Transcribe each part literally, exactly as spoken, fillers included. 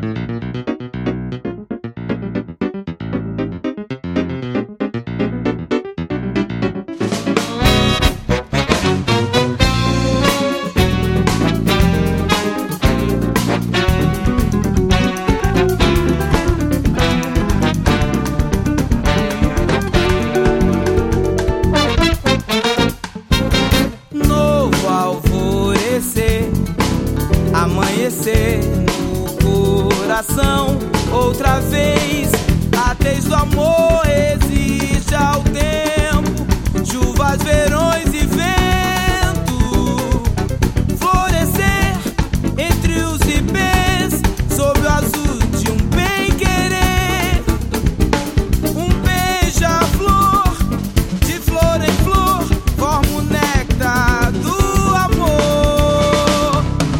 Amanhecer no coração outra vez. A tez do amor exige ao tempo, chuvas, verões e vento. Florescer entre os ipês, sob o azul de um bem-querer. Um beija-flor, de flor em flor, forma o néctar do amor.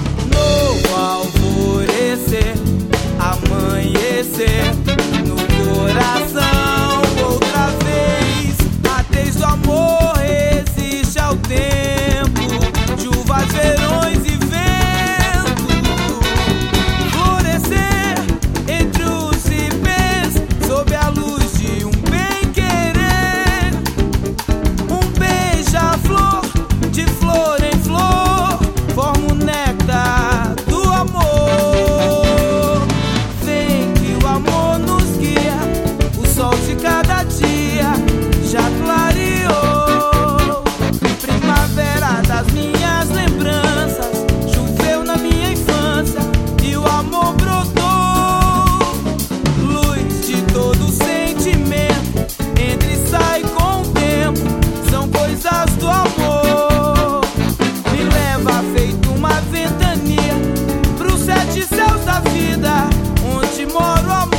Amanhecer no coração outra vez. A tez do amor resiste ao tempo, chuvas, verões e vento. Florescer entre os ipês, sob a luz de um bem-querer. Um beija-flor, de flor em flor, forma o néctar do amor. Cada dia já clareou. Primavera das minhas lembranças, choveu na minha infância e o amor brotou. Luz de todo sentimento, entra e sai com o tempo, são coisas do amor. Me leva feito uma ventania pros sete céus da vida, onde mora o amor.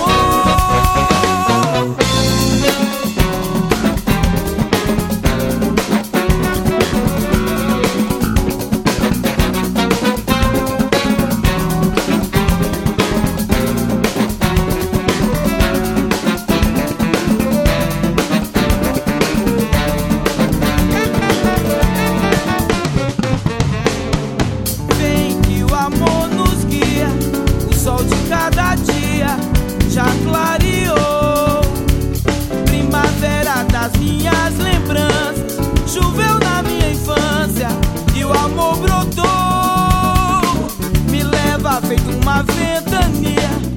Cada dia já clareou. Primavera das minhas lembranças, choveu na minha infância e o amor brotou. Me leva feito uma ventania